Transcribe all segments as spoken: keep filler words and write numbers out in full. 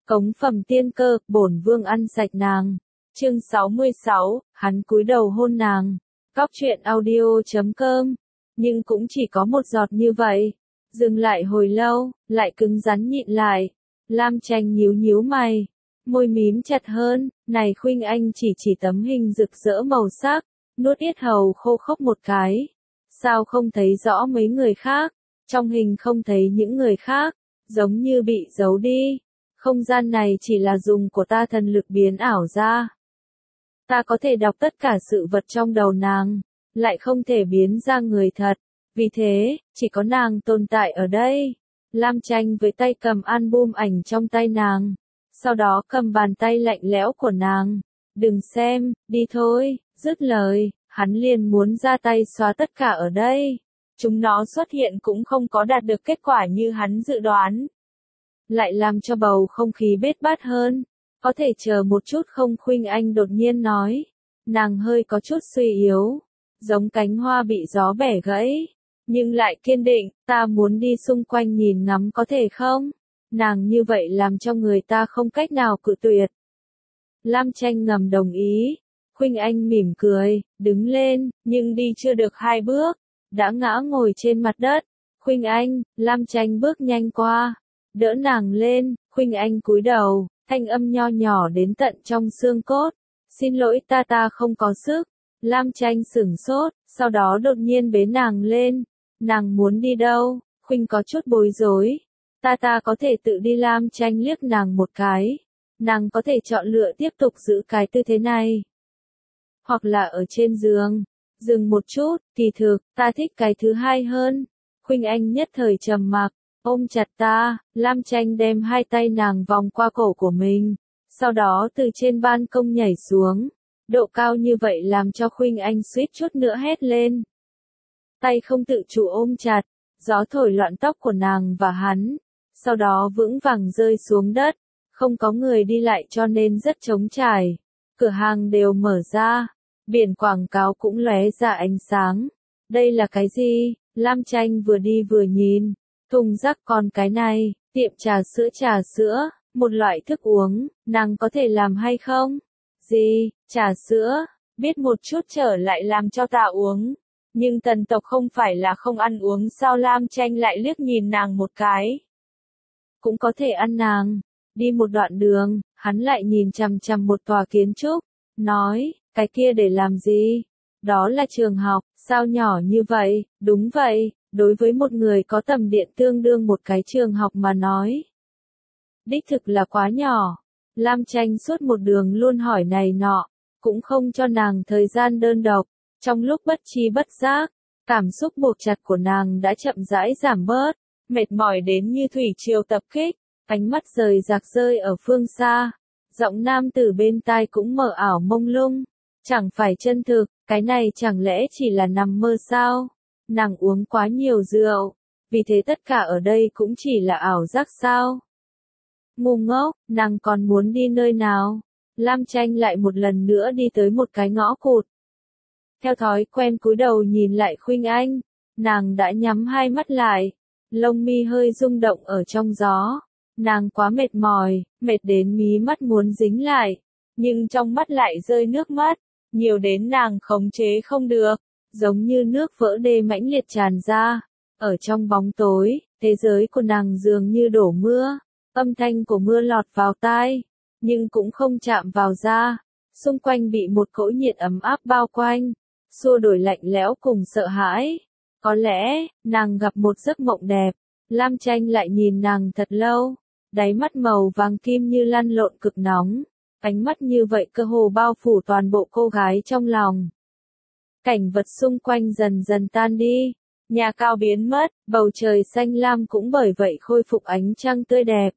Cống phẩm tiên cơ, bổn vương ăn sạch nàng. Chương sáu mươi sáu, hắn cúi đầu hôn nàng. Cóc truyện audio chấm com. Nhưng cũng chỉ có một giọt như vậy. Dừng lại hồi lâu, lại cứng rắn nhịn lại. Lam Tranh nhíu nhíu mày, môi mím chặt hơn, này Khuynh Anh chỉ chỉ tấm hình rực rỡ màu sắc, nuốt yết hầu khô khốc một cái. Sao không thấy rõ mấy người khác? Trong hình không thấy những người khác, giống như bị giấu đi. Không gian này chỉ là dùng của ta thần lực biến ảo ra. Ta có thể đọc tất cả sự vật trong đầu nàng, lại không thể biến ra người thật. Vì thế, chỉ có nàng tồn tại ở đây. Lam Tranh với tay cầm album ảnh trong tay nàng, sau đó cầm bàn tay lạnh lẽo của nàng. Đừng xem, đi thôi, dứt lời, hắn liền muốn ra tay xóa tất cả ở đây. Chúng nó xuất hiện cũng không có đạt được kết quả như hắn dự đoán. Lại làm cho bầu không khí bết bát hơn. Có thể chờ một chút không? Khuynh Anh đột nhiên nói. Nàng hơi có chút suy yếu, giống cánh hoa bị gió bẻ gãy. Nhưng lại kiên định, ta muốn đi xung quanh nhìn ngắm có thể không? Nàng như vậy làm cho người ta không cách nào cự tuyệt. Lam Tranh ngầm đồng ý. Khuynh Anh mỉm cười, đứng lên, nhưng đi chưa được hai bước, đã ngã ngồi trên mặt đất. Khuynh Anh, Lam Tranh bước nhanh qua, đỡ nàng lên. Khuynh Anh cúi đầu, thanh âm nho nhỏ đến tận trong xương cốt. Xin lỗi, ta ta không có sức. Lam Tranh sửng sốt, sau đó đột nhiên bế nàng lên. Nàng muốn đi đâu? Khuynh có chút bối rối. Ta ta có thể tự đi. Lam Tranh liếc nàng một cái. Nàng có thể chọn lựa tiếp tục giữ cái tư thế này, hoặc là ở trên giường. Dừng một chút, kỳ thực, ta thích cái thứ hai hơn. Khuynh Anh nhất thời trầm mặc, ôm chặt ta. Lam Tranh đem hai tay nàng vòng qua cổ của mình, sau đó từ trên ban công nhảy xuống. Độ cao như vậy làm cho Khuynh Anh suýt chút nữa hét lên. Tay không tự chủ ôm chặt, gió thổi loạn tóc của nàng và hắn, sau đó vững vàng rơi xuống đất. Không có người đi lại cho nên rất trống trải. Cửa hàng đều mở ra, biển quảng cáo cũng lóe ra ánh sáng. Đây là cái gì? Lam Tranh vừa đi vừa nhìn. Thùng rác, còn cái này, tiệm trà sữa trà sữa, một loại thức uống, nàng có thể làm hay không? Gì, trà sữa, biết một chút trở lại làm cho ta uống. Nhưng tần tộc không phải là không ăn uống sao? Lam Tranh lại liếc nhìn nàng một cái. Cũng có thể ăn nàng. Đi một đoạn đường, hắn lại nhìn chằm chằm một tòa kiến trúc, nói, cái kia để làm gì? Đó là trường học. Sao nhỏ như vậy? Đúng vậy, đối với một người có tầm điện tương đương một cái trường học mà nói, đích thực là quá nhỏ. Lam Tranh suốt một đường luôn hỏi này nọ, cũng không cho nàng thời gian đơn độc. Trong lúc bất tri bất giác, cảm xúc buộc chặt của nàng đã chậm rãi giảm bớt, mệt mỏi đến như thủy triều tập kích. Ánh mắt rời rạc rơi ở phương xa, giọng nam tử bên tai cũng mờ ảo mông lung, chẳng phải chân thực. Cái này chẳng lẽ chỉ là nằm mơ sao? Nàng uống quá nhiều rượu, vì thế tất cả ở đây cũng chỉ là ảo giác sao? Ngu ngốc, nàng còn muốn đi nơi nào? Lam Tranh lại một lần nữa đi tới một cái ngõ cụt. Theo thói quen cúi đầu nhìn lại Khuynh Anh, nàng đã nhắm hai mắt lại, lông mi hơi rung động ở trong gió. Nàng quá mệt mỏi, mệt đến mí mắt muốn dính lại, nhưng trong mắt lại rơi nước mắt, nhiều đến nàng khống chế không được, giống như nước vỡ đê mãnh liệt tràn ra. Ở trong bóng tối, thế giới của nàng dường như đổ mưa, âm thanh của mưa lọt vào tai, nhưng cũng không chạm vào da. Xung quanh bị một cỗ nhiệt ấm áp bao quanh, xua đổi lạnh lẽo cùng sợ hãi. Có lẽ, nàng gặp một giấc mộng đẹp. Lam Tranh lại nhìn nàng thật lâu. Đáy mắt màu vàng kim như lăn lộn cực nóng, ánh mắt như vậy cơ hồ bao phủ toàn bộ cô gái trong lòng. Cảnh vật xung quanh dần dần tan đi, nhà cao biến mất, bầu trời xanh lam cũng bởi vậy khôi phục ánh trăng tươi đẹp.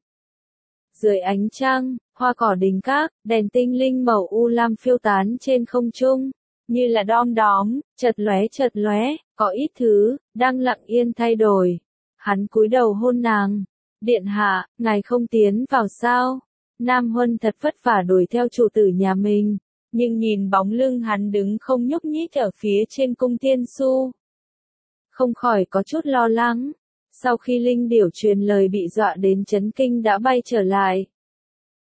Dưới ánh trăng, hoa cỏ đình các, đèn tinh linh màu u lam phiêu tán trên không trung, như là đom đóm, chợt lóe chợt lóe, có ít thứ đang lặng yên thay đổi. Hắn cúi đầu hôn nàng. Điện hạ, ngài không tiến vào sao? Nam Huân thật vất vả đuổi theo chủ tử nhà mình, nhưng nhìn bóng lưng hắn đứng không nhúc nhích ở phía trên cung thiên su, không khỏi có chút lo lắng. Sau khi linh điểu truyền lời bị dọa đến chấn kinh đã bay trở lại,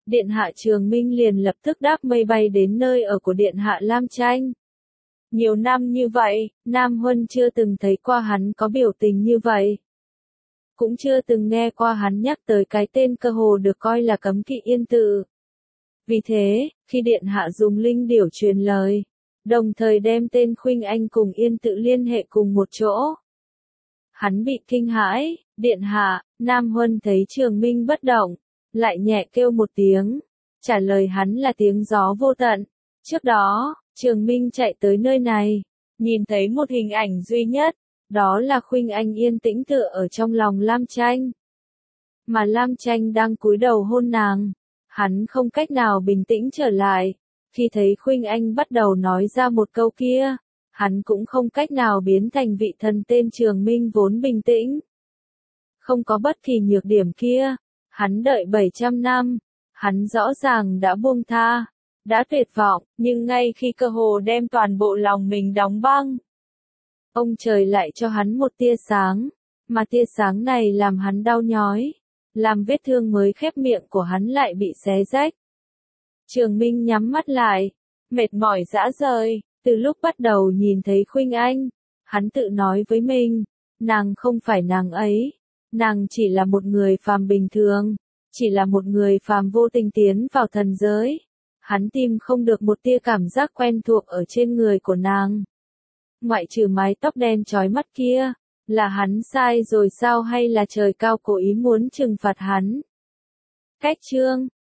Điện hạ Trường Minh liền lập tức đáp mây bay đến nơi ở của Điện hạ Lam Tranh. Nhiều năm như vậy, Nam Huân chưa từng thấy qua hắn có biểu tình như vậy. Cũng chưa từng nghe qua hắn nhắc tới cái tên cơ hồ được coi là cấm kỵ Yên Tự. Vì thế, khi Điện hạ dùng linh điểu truyền lời, đồng thời đem tên Khuynh Anh cùng Yên Tự liên hệ cùng một chỗ, hắn bị kinh hãi. Điện hạ, Nam Huân thấy Trường Minh bất động, lại nhẹ kêu một tiếng, trả lời hắn là tiếng gió vô tận. Trước đó, Trường Minh chạy tới nơi này, nhìn thấy một hình ảnh duy nhất, đó là Khuynh Anh yên tĩnh tựa ở trong lòng Lam Tranh. Mà Lam Tranh đang cúi đầu hôn nàng, hắn không cách nào bình tĩnh trở lại. Khi thấy Khuynh Anh bắt đầu nói ra một câu kia, hắn cũng không cách nào biến thành vị thần tên Trường Minh vốn bình tĩnh. Không có bất kỳ nhược điểm kia, hắn đợi bảy trăm năm, hắn rõ ràng đã buông tha, đã tuyệt vọng, nhưng ngay khi cơ hồ đem toàn bộ lòng mình đóng băng, ông trời lại cho hắn một tia sáng, mà tia sáng này làm hắn đau nhói, làm vết thương mới khép miệng của hắn lại bị xé rách. Trường Minh nhắm mắt lại, mệt mỏi rã rời, từ lúc bắt đầu nhìn thấy Khuynh Anh, hắn tự nói với mình, nàng không phải nàng ấy, nàng chỉ là một người phàm bình thường, chỉ là một người phàm vô tình tiến vào thần giới. Hắn tìm không được một tia cảm giác quen thuộc ở trên người của nàng. Ngoại trừ mái tóc đen chói mắt kia, là hắn sai rồi sao hay là trời cao cố ý muốn trừng phạt hắn? Cách chương